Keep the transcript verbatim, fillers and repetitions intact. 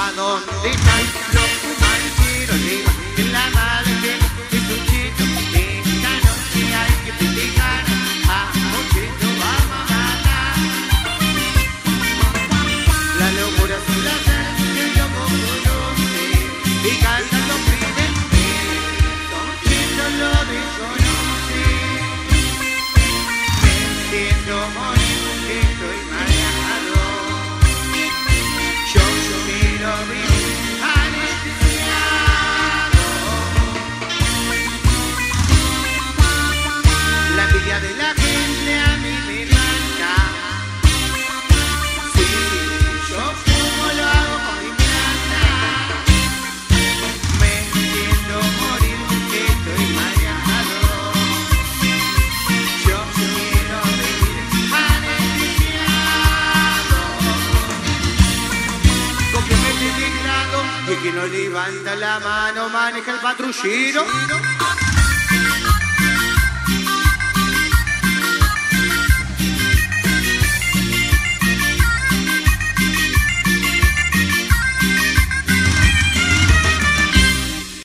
¿A dónde están los fumancheros? Digo, en la madre de su chito. Esta noche hay que festejar. A Mochito vamos a ganar. La locura es un placer que yo conoce. Y cantan los pibes. Mochito lo desconoce. Me siento morir, estoy mareado. Yo quiero vivir anestesiado. La envidia de la gente a mí me mata. Si yo fumo lo hago con mi plata. Me siento morir, estoy mareado. Yo quiero vivir anestesiado. Con que me esté teclado y el que no levanta la mano maneja el patrullero.